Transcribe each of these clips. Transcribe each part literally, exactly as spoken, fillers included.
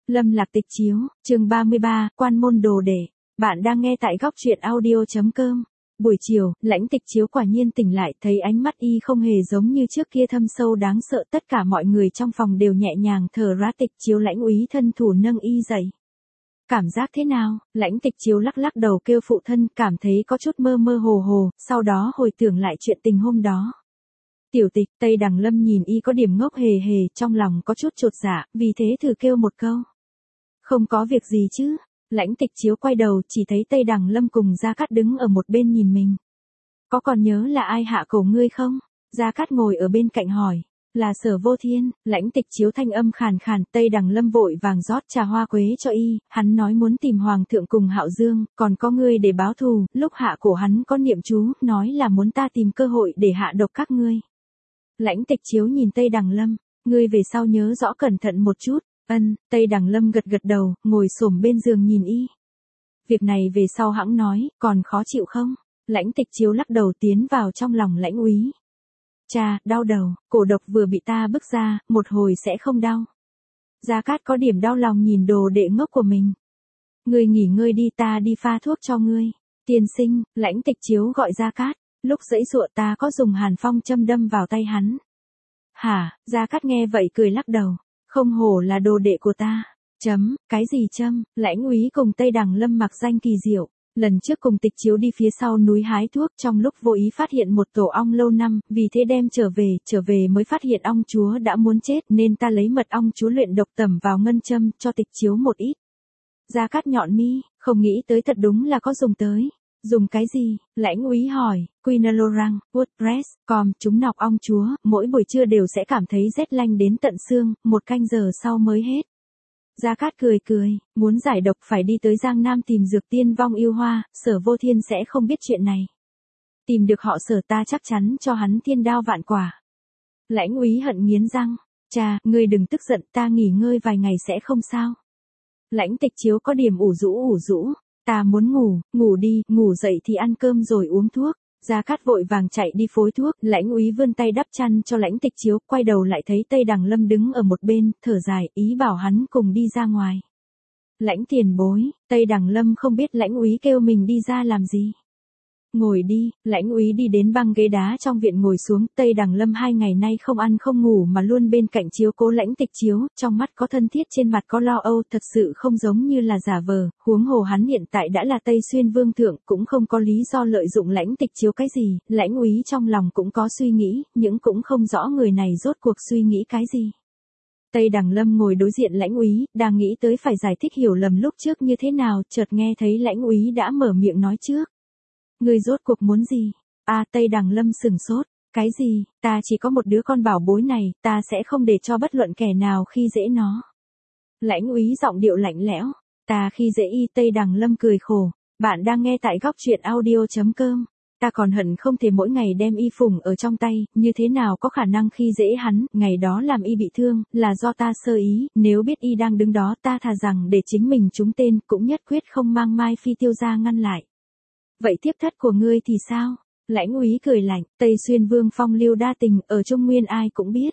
Lâm Lạc Tịch Chiếu, chương ba mươi ba, Quan môn đồ đệ. Bạn đang nghe tại góc truyện audio chấm com. Buổi chiều, Lãnh Tịch Chiếu quả nhiên tỉnh lại, thấy ánh mắt y không hề giống như trước kia thâm sâu đáng sợ, tất cả mọi người trong phòng đều nhẹ nhàng thở ra. Tịch Chiếu Lãnh úy thân thủ nâng y dậy. Cảm giác thế nào? Lãnh Tịch Chiếu lắc lắc đầu kêu phụ thân, cảm thấy có chút mơ mơ hồ hồ, sau đó hồi tưởng lại chuyện tình hôm đó. Tiểu Tịch, Tây Đằng Lâm nhìn y có điểm ngốc hề hề, trong lòng có chút chột dạ, vì thế thử kêu một câu. Không có việc gì chứ? Lãnh Tịch Chiếu quay đầu chỉ thấy Tây Đằng Lâm cùng Gia Cát đứng ở một bên nhìn mình. Có còn nhớ là ai hạ cổ ngươi không? Gia Cát ngồi ở bên cạnh hỏi. Là Sở Vô Thiên. Lãnh Tịch Chiếu thanh âm khàn khàn. Tây Đằng Lâm vội vàng rót trà hoa quế cho y, hắn nói muốn tìm Hoàng thượng cùng Hạo Dương, còn có ngươi để báo thù, lúc hạ cổ hắn có niệm chú, nói là muốn ta tìm cơ hội để hạ độc các ngươi. Lãnh Tịch Chiếu nhìn Tây Đằng Lâm, ngươi về sau nhớ rõ cẩn thận một chút. Ân, Tây Đằng Lâm gật gật đầu, ngồi xổm bên giường nhìn y. Việc này về sau hãng nói, còn khó chịu không? Lãnh Tịch Chiếu lắc đầu tiến vào trong lòng Lãnh úy. Cha, đau đầu, cổ độc vừa bị ta bức ra, một hồi sẽ không đau. Gia Cát có điểm đau lòng nhìn đồ đệ ngốc của mình. Ngươi nghỉ ngơi đi, ta đi pha thuốc cho ngươi. Tiên sinh, Lãnh Tịch Chiếu gọi Gia Cát, lúc giãy giụa ta có dùng hàn phong châm đâm vào tay hắn. Hả? Gia Cát nghe vậy cười lắc đầu. Không hổ là đồ đệ của ta. Chấm, cái gì châm? Lãnh úy cùng Tây Đằng Lâm mặc danh kỳ diệu. Lần trước cùng Tịch Chiếu đi phía sau núi hái thuốc, trong lúc vô ý phát hiện một tổ ong lâu năm, vì thế đem trở về, trở về mới phát hiện ong chúa đã muốn chết, nên ta lấy mật ong chúa luyện độc tẩm vào ngân châm, cho Tịch Chiếu một ít. Gia Cát nhọn mi, không nghĩ tới thật đúng là có dùng tới. Dùng cái gì? Lãnh úy hỏi. Quinolorang, WordPress, com, chúng nọc ong chúa, mỗi buổi trưa đều sẽ cảm thấy rét lanh đến tận xương, một canh giờ sau mới hết. Gia Cát cười cười, muốn giải độc phải đi tới Giang Nam tìm dược tiên vong yêu hoa, Sở Vô Thiên sẽ không biết chuyện này. Tìm được họ Sở ta chắc chắn cho hắn thiên đao vạn quả. Lãnh úy hận nghiến răng, cha, ngươi đừng tức giận, ta nghỉ ngơi vài ngày sẽ không sao. Lãnh Tịch Chiếu có điểm ủ rũ ủ rũ. Ta muốn ngủ, ngủ đi, ngủ dậy thì ăn cơm rồi uống thuốc. Gia Cát vội vàng chạy đi phối thuốc, Lãnh úy vươn tay đắp chăn cho Lãnh Tịch Chiếu, quay đầu lại thấy Tây Đằng Lâm đứng ở một bên, thở dài, ý bảo hắn cùng đi ra ngoài. Lãnh tiền bối, Tây Đằng Lâm không biết Lãnh úy kêu mình đi ra làm gì. Ngồi đi, Lãnh úy đi đến băng ghế đá trong viện ngồi xuống, Tây Đằng Lâm hai ngày nay không ăn không ngủ mà luôn bên cạnh chiếu cố Lãnh Tịch Chiếu, trong mắt có thân thiết trên mặt có lo âu, thật sự không giống như là giả vờ, huống hồ hắn hiện tại đã là Tây Xuyên Vương thượng, cũng không có lý do lợi dụng Lãnh Tịch Chiếu cái gì, Lãnh úy trong lòng cũng có suy nghĩ, nhưng cũng không rõ người này rốt cuộc suy nghĩ cái gì. Tây Đằng Lâm ngồi đối diện Lãnh úy, đang nghĩ tới phải giải thích hiểu lầm lúc trước như thế nào, chợt nghe thấy Lãnh úy đã mở miệng nói trước. Ngươi rốt cuộc muốn gì? À, Tây Đằng Lâm sửng sốt. Cái gì? Ta chỉ có một đứa con bảo bối này, ta sẽ không để cho bất luận kẻ nào khi dễ nó. Lãnh úy giọng điệu lạnh lẽo. Ta khi dễ y. Tây Đằng Lâm cười khổ. Bạn đang nghe tại góc truyện audio chấm com. Ta còn hận không thể mỗi ngày đem y phùng ở trong tay, như thế nào có khả năng khi dễ hắn, ngày đó làm y bị thương, là do ta sơ ý, nếu biết y đang đứng đó ta thà rằng để chính mình trúng tên, cũng nhất quyết không mang Mai Phi Tiêu ra ngăn lại. Vậy tiếp thất của ngươi thì sao? Lãnh úy cười lạnh, Tây Xuyên Vương phong lưu đa tình, ở Trung Nguyên ai cũng biết.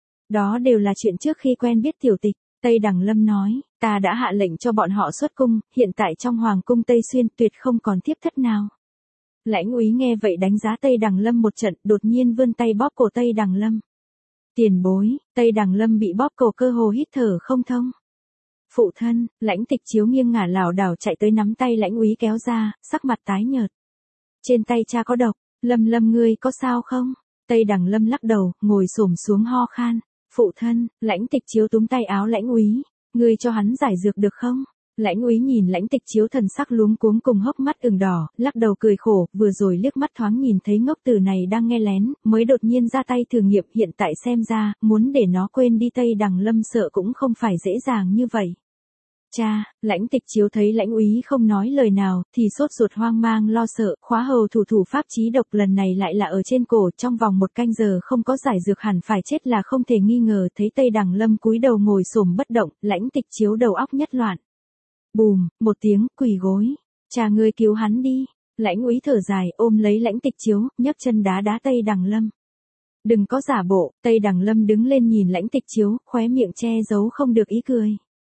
Đó đều là chuyện trước khi quen biết Tiểu Tịch. Tây Đằng Lâm nói, ta đã hạ lệnh cho bọn họ xuất cung, hiện tại trong Hoàng cung Tây Xuyên tuyệt không còn tiếp thất nào. Lãnh úy nghe vậy đánh giá Tây Đằng Lâm một trận, đột nhiên vươn tay bóp cổ Tây Đằng Lâm. Tiền bối, Tây Đằng Lâm bị bóp cổ cơ hồ hít thở không thông. Phụ thân, Lãnh Tịch Chiếu nghiêng ngả lảo đảo chạy tới nắm tay Lãnh úy kéo ra, sắc mặt tái nhợt. Trên tay cha có độc, Lâm Lâm ngươi có sao không? Tây Đằng Lâm lắc đầu, ngồi xổm xuống ho khan. Phụ thân, Lãnh Tịch Chiếu túm tay áo Lãnh úy, ngươi cho hắn giải dược được không? Lãnh úy nhìn Lãnh Tịch Chiếu thần sắc luống cuống cùng hốc mắt ửng đỏ, lắc đầu cười khổ, vừa rồi liếc mắt thoáng nhìn thấy ngốc tử này đang nghe lén, mới đột nhiên ra tay thử nghiệm, hiện tại xem ra, muốn để nó quên đi Tây Đằng Lâm sợ cũng không phải dễ dàng như vậy. Cha, Lãnh Tịch Chiếu thấy Lãnh úy không nói lời nào, thì sốt ruột hoang mang lo sợ, khóa hầu thủ thủ pháp chí độc lần này lại là ở trên cổ, trong vòng một canh giờ không có giải dược hẳn phải chết là không thể nghi ngờ, thấy Tây Đằng Lâm cúi đầu ngồi xổm bất động, Lãnh Tịch Chiếu đầu óc nhất loạn. Bùm, một tiếng, quỳ gối. Cha ngươi cứu hắn đi. Lãnh úy thở dài, ôm lấy Lãnh Tịch Chiếu, nhấc chân đá đá Tây Đằng Lâm. Đừng có giả bộ. Tây Đằng Lâm đứng lên nhìn Lãnh Tịch Chiếu, khóe miệng che giấu không được ý cười.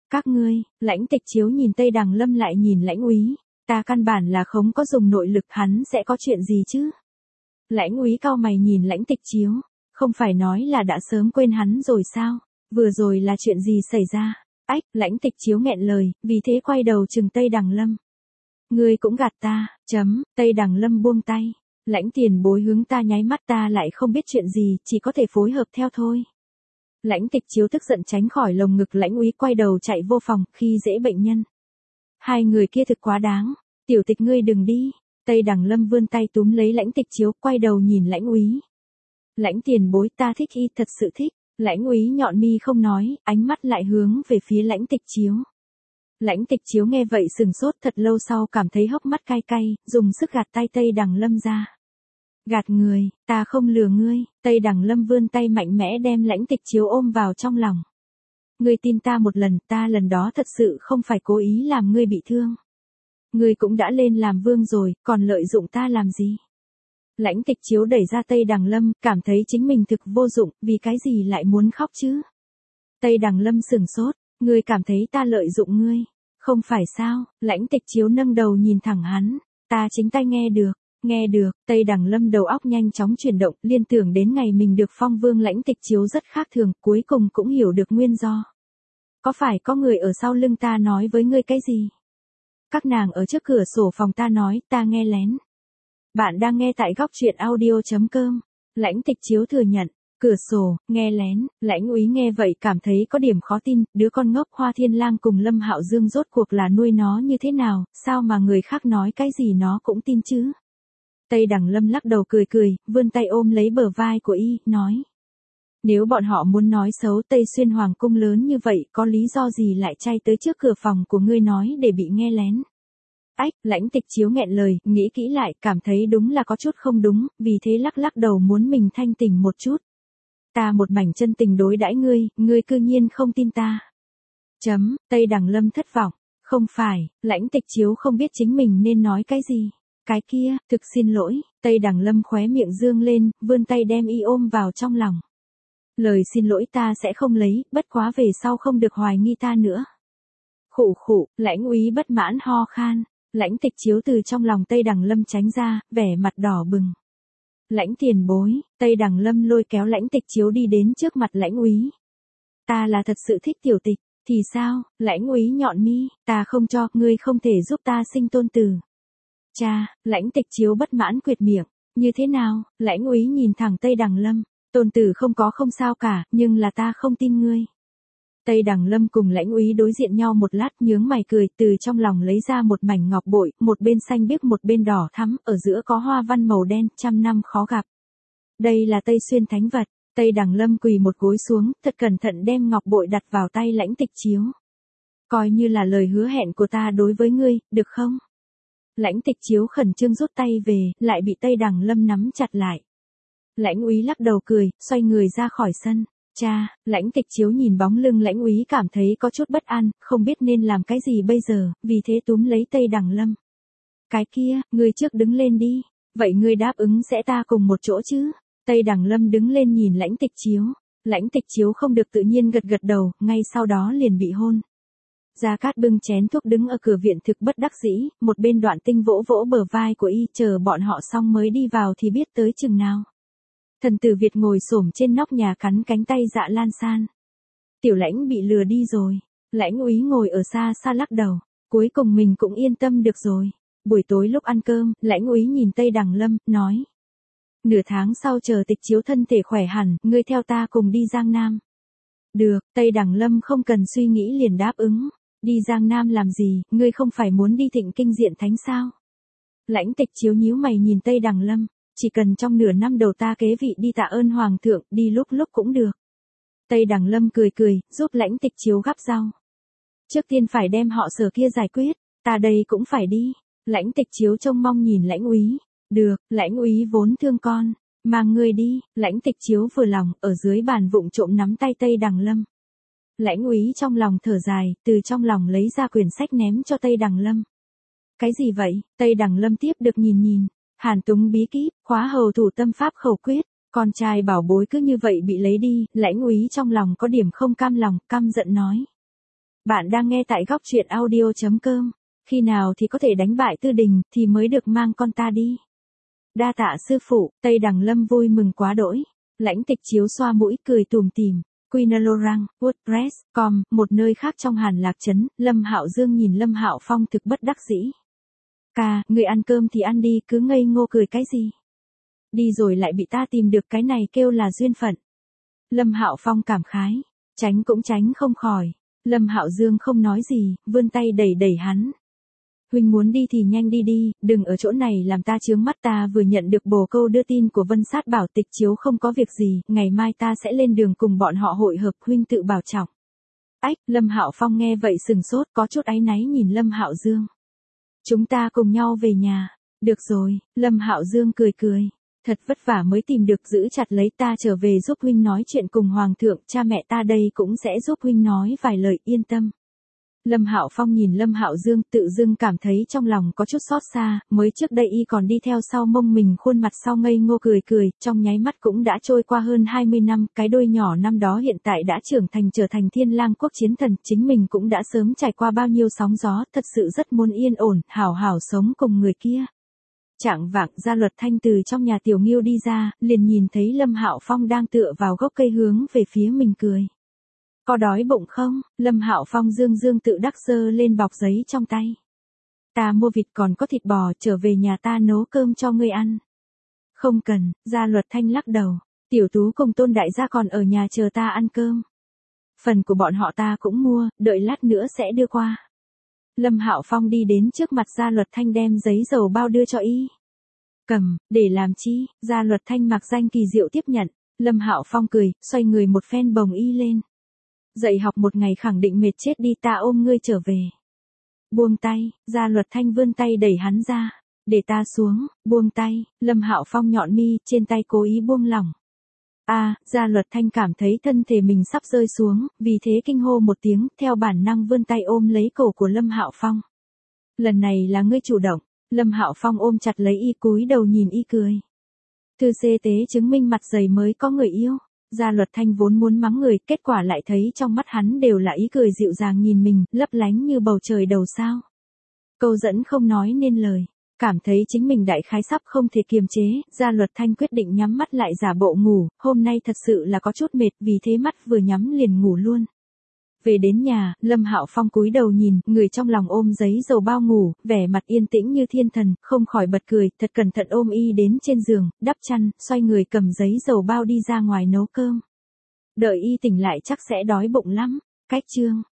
Các ngươi, Lãnh Tịch Chiếu nhìn Tây Đằng Lâm lại nhìn Lãnh Úy, ta căn bản là không có dùng nội lực, hắn sẽ có chuyện gì chứ? Lãnh Úy cau mày nhìn Lãnh Tịch Chiếu, không phải nói là đã sớm quên hắn rồi sao? Vừa rồi là chuyện gì xảy ra? Ách, Lãnh Tịch Chiếu nghẹn lời, vì thế quay đầu chừng Tây Đằng Lâm. Ngươi cũng gạt ta, chấm, Tây Đằng Lâm buông tay. Lãnh tiền bối hướng ta nháy mắt, ta lại không biết chuyện gì, chỉ có thể phối hợp theo thôi. Lãnh Tịch Chiếu tức giận tránh khỏi lồng ngực Lãnh Úy, quay đầu chạy vô phòng, khi dễ bệnh nhân. Hai người kia thực quá đáng, tiểu tịch ngươi đừng đi. Tây Đằng Lâm vươn tay túm lấy Lãnh Tịch Chiếu, quay đầu nhìn Lãnh Úy. Lãnh tiền bối, ta thích y, thật sự thích. Lãnh Úy nhọn mi không nói, ánh mắt lại hướng về phía Lãnh Tịch Chiếu. Lãnh Tịch Chiếu nghe vậy sừng sốt, thật lâu sau cảm thấy hốc mắt cay cay, dùng sức gạt tay Tây Đằng Lâm ra. Gạt người, ta không lừa ngươi. Tây Đằng Lâm vươn tay mạnh mẽ đem Lãnh Tịch Chiếu ôm vào trong lòng. Ngươi tin ta một lần, ta lần đó thật sự không phải cố ý làm ngươi bị thương. Ngươi cũng đã lên làm vương rồi, còn lợi dụng ta làm gì? Lãnh Tịch Chiếu đẩy ra Tây Đằng Lâm, cảm thấy chính mình thực vô dụng, vì cái gì lại muốn khóc chứ? Tây Đằng Lâm sừng sốt, ngươi cảm thấy ta lợi dụng ngươi? Không phải sao? Lãnh Tịch Chiếu nâng đầu nhìn thẳng hắn, ta chính tay nghe được. Nghe được, Tây Đằng Lâm đầu óc nhanh chóng chuyển động, liên tưởng đến ngày mình được phong vương. Lãnh Tịch Chiếu rất khác thường, cuối cùng cũng hiểu được nguyên do. Có phải có người ở sau lưng ta nói với ngươi cái gì? Các nàng ở trước cửa sổ phòng ta nói, ta nghe lén. Bạn đang nghe tại góc truyện audio chấm com. Lãnh Tịch Chiếu thừa nhận, cửa sổ, nghe lén. Lãnh Úy nghe vậy cảm thấy có điểm khó tin, đứa con ngốc Hoa Thiên Lang cùng Lâm Hạo Dương rốt cuộc là nuôi nó như thế nào, sao mà người khác nói cái gì nó cũng tin chứ? Tây Đằng Lâm lắc đầu cười cười, vươn tay ôm lấy bờ vai của y, nói. Nếu bọn họ muốn nói xấu Tây Xuyên Hoàng cung lớn như vậy, có lý do gì lại chay tới trước cửa phòng của ngươi nói để bị nghe lén? Ách, Lãnh Tịch Chiếu nghẹn lời, nghĩ kỹ lại, cảm thấy đúng là có chút không đúng, vì thế lắc lắc đầu muốn mình thanh tỉnh một chút. Ta một mảnh chân tình đối đãi ngươi, ngươi cư nhiên không tin ta. Chấm, Tây Đằng Lâm thất vọng. Không phải, Lãnh Tịch Chiếu không biết chính mình nên nói cái gì. Cái kia, thực xin lỗi. Tây Đằng Lâm khóe miệng dương lên, vươn tay đem y ôm vào trong lòng. Lời xin lỗi ta sẽ không lấy, bất quá về sau không được hoài nghi ta nữa. Khụ khụ, Lãnh Úy bất mãn ho khan. Lãnh Tịch Chiếu từ trong lòng Tây Đằng Lâm tránh ra, vẻ mặt đỏ bừng. Lãnh tiền bối, Tây Đằng Lâm lôi kéo Lãnh Tịch Chiếu đi đến trước mặt Lãnh Úy. Ta là thật sự thích tiểu tịch, thì sao? Lãnh Úy nhọn mi, ta không cho, ngươi không thể giúp ta sinh tôn tử. Cha, Lãnh Tịch Chiếu bất mãn quệt miệng, như thế nào? Lãnh Úy nhìn thẳng Tây Đằng Lâm, tôn tử không có không sao cả, nhưng là ta không tin ngươi. Tây Đằng Lâm cùng Lãnh Úy đối diện nhau một lát, nhướng mày cười, từ trong lòng lấy ra một mảnh ngọc bội, một bên xanh biếc một bên đỏ thắm, ở giữa có hoa văn màu đen, trăm năm khó gặp. Đây là Tây Xuyên thánh vật. Tây Đằng Lâm quỳ một gối xuống, thật cẩn thận đem ngọc bội đặt vào tay Lãnh Tịch Chiếu. Coi như là lời hứa hẹn của ta đối với ngươi, được không? Lãnh Tịch Chiếu khẩn trương rút tay về, lại bị Tây Đằng Lâm nắm chặt lại. Lãnh Úy lắc đầu cười, xoay người ra khỏi sân. Cha, Lãnh Tịch Chiếu nhìn bóng lưng Lãnh Úy cảm thấy có chút bất an, không biết nên làm cái gì bây giờ, vì thế túm lấy Tây Đằng Lâm. Cái kia, ngươi trước đứng lên đi, vậy ngươi đáp ứng sẽ ta cùng một chỗ chứ? Tây Đằng Lâm đứng lên nhìn Lãnh Tịch Chiếu. Lãnh Tịch Chiếu không được tự nhiên gật gật đầu, ngay sau đó liền bị hôn. Gia Cát bưng chén thuốc đứng ở cửa viện thực bất đắc dĩ, một bên Đoạn Tinh vỗ vỗ bờ vai của y, chờ bọn họ xong mới đi vào thì biết tới chừng nào. Thần tử Việt ngồi xổm trên nóc nhà cắn cánh tay Dạ Lan San. Tiểu Lãnh bị lừa đi rồi. Lãnh Úy ngồi ở xa xa lắc đầu, cuối cùng mình cũng yên tâm được rồi. Buổi tối lúc ăn cơm, Lãnh Úy nhìn Tây Đằng Lâm, nói. Nửa tháng sau chờ Tịch Chiếu thân thể khỏe hẳn, ngươi theo ta cùng đi Giang Nam. Được, Tây Đằng Lâm không cần suy nghĩ liền đáp ứng. Đi Giang Nam làm gì, ngươi không phải muốn đi Thịnh Kinh Diện Thánh sao? Lãnh Tịch Chiếu nhíu mày nhìn Tây Đằng Lâm, chỉ cần trong nửa năm đầu ta kế vị đi tạ ơn Hoàng thượng, đi lúc lúc cũng được. Tây Đằng Lâm cười cười, giúp Lãnh Tịch Chiếu gắp rau. Trước tiên phải đem họ Sở kia giải quyết, ta đây cũng phải đi. Lãnh Tịch Chiếu trông mong nhìn Lãnh Úy. Được, Lãnh Úy vốn thương con, mang ngươi đi. Lãnh Tịch Chiếu vừa lòng, ở dưới bàn vụng trộm nắm tay Tây Đằng Lâm. Lãnh Úy trong lòng thở dài, từ trong lòng lấy ra quyển sách ném cho Tây Đằng Lâm. Cái gì vậy? Tây Đằng Lâm tiếp được nhìn nhìn. Hàn Túng bí kíp, khóa hầu thủ tâm pháp khẩu quyết, con trai bảo bối cứ như vậy bị lấy đi. Lãnh Úy trong lòng có điểm không cam lòng, căm giận nói. Bạn đang nghe tại góc truyện audio chấm com. Khi nào thì có thể đánh bại Tư Đình thì mới được mang con ta đi. Đa tạ sư phụ. Tây Đằng Lâm vui mừng quá đỗi. Lãnh Tịch Chiếu xoa mũi cười tủm tỉm. Quinalorang, WordPress chấm com, một nơi khác trong Hàn Lạc trấn. Lâm Hạo Dương nhìn Lâm Hạo Phong thực bất đắc dĩ. Ca, người ăn cơm thì ăn đi, cứ ngây ngô cười cái gì? Đi rồi lại bị ta tìm được, cái này kêu là duyên phận. Lâm Hạo Phong cảm khái, tránh cũng tránh không khỏi. Lâm Hạo Dương không nói gì, vươn tay đẩy đẩy hắn. Huynh muốn đi thì nhanh đi đi, đừng ở chỗ này làm ta chướng mắt. Ta vừa nhận được bồ câu đưa tin của Vân Sát bảo Tịch Chiếu không có việc gì, ngày mai ta sẽ lên đường cùng bọn họ hội hợp, huynh tự bảo trọng. Ách, Lâm Hạo Phong nghe vậy sừng sốt, có chút áy náy nhìn Lâm Hạo Dương. Chúng ta cùng nhau về nhà. Được rồi, Lâm Hạo Dương cười cười. Thật vất vả mới tìm được, giữ chặt lấy, ta trở về giúp huynh nói chuyện cùng Hoàng thượng, cha mẹ ta đây cũng sẽ giúp huynh nói vài lời, yên tâm. Lâm Hạo Phong nhìn Lâm Hạo Dương, tự dưng cảm thấy trong lòng có chút xót xa, mới trước đây y còn đi theo sau mông mình, khuôn mặt sau ngây ngô cười cười, trong nháy mắt cũng đã trôi qua hơn hai mươi năm, cái đôi nhỏ năm đó hiện tại đã trưởng thành trở thành Thiên Lang quốc chiến thần, chính mình cũng đã sớm trải qua bao nhiêu sóng gió, thật sự rất muốn yên ổn, hảo hảo sống cùng người kia. Chạng vạng, Gia Luật Thanh từ trong nhà Tiểu Nghiêu đi ra, liền nhìn thấy Lâm Hạo Phong đang tựa vào gốc cây hướng về phía mình cười. Có đói bụng không? Lâm Hạo Phong dương dương tự đắc giơ lên bọc giấy trong tay. Ta mua vịt còn có thịt bò, trở về nhà ta nấu cơm cho ngươi ăn. Không cần, Gia Luật Thanh lắc đầu. Tiểu Tú cùng Tôn đại gia còn ở nhà chờ ta ăn cơm. Phần của bọn họ ta cũng mua, đợi lát nữa sẽ đưa qua. Lâm Hạo Phong đi đến trước mặt Gia Luật Thanh đem giấy dầu bao đưa cho y. Cầm, để làm chi? Gia Luật Thanh mặc danh kỳ diệu tiếp nhận. Lâm Hạo Phong cười, xoay người một phen bồng y lên. Dạy học một ngày khẳng định mệt chết đi, ta ôm ngươi trở về. Buông tay, Gia Luật Thanh vươn tay đẩy hắn ra. Để ta xuống, buông tay, Lâm Hạo Phong nhọn mi, trên tay cố ý buông lỏng. A, à, Gia Luật Thanh cảm thấy thân thể mình sắp rơi xuống, vì thế kinh hô một tiếng, theo bản năng vươn tay ôm lấy cổ của Lâm Hạo Phong. Lần này là ngươi chủ động. Lâm Hạo Phong ôm chặt lấy y, cúi đầu nhìn y cười. Thư xê tế chứng minh mặt dày mới có người yêu. Gia Luật Thanh vốn muốn mắng người, kết quả lại thấy trong mắt hắn đều là ý cười dịu dàng nhìn mình, lấp lánh như bầu trời đầu sao. Câu dẫn không nói nên lời. Cảm thấy chính mình đại khái sắp không thể kiềm chế, Gia Luật Thanh quyết định nhắm mắt lại giả bộ ngủ, hôm nay thật sự là có chút mệt, vì thế mắt vừa nhắm liền ngủ luôn. Về đến nhà, Lâm Hạo Phong cúi đầu nhìn, người trong lòng ôm giấy dầu bao ngủ, vẻ mặt yên tĩnh như thiên thần, không khỏi bật cười, thật cẩn thận ôm y đến trên giường, đắp chăn, xoay người cầm giấy dầu bao đi ra ngoài nấu cơm. Đợi y tỉnh lại chắc sẽ đói bụng lắm. Cách chương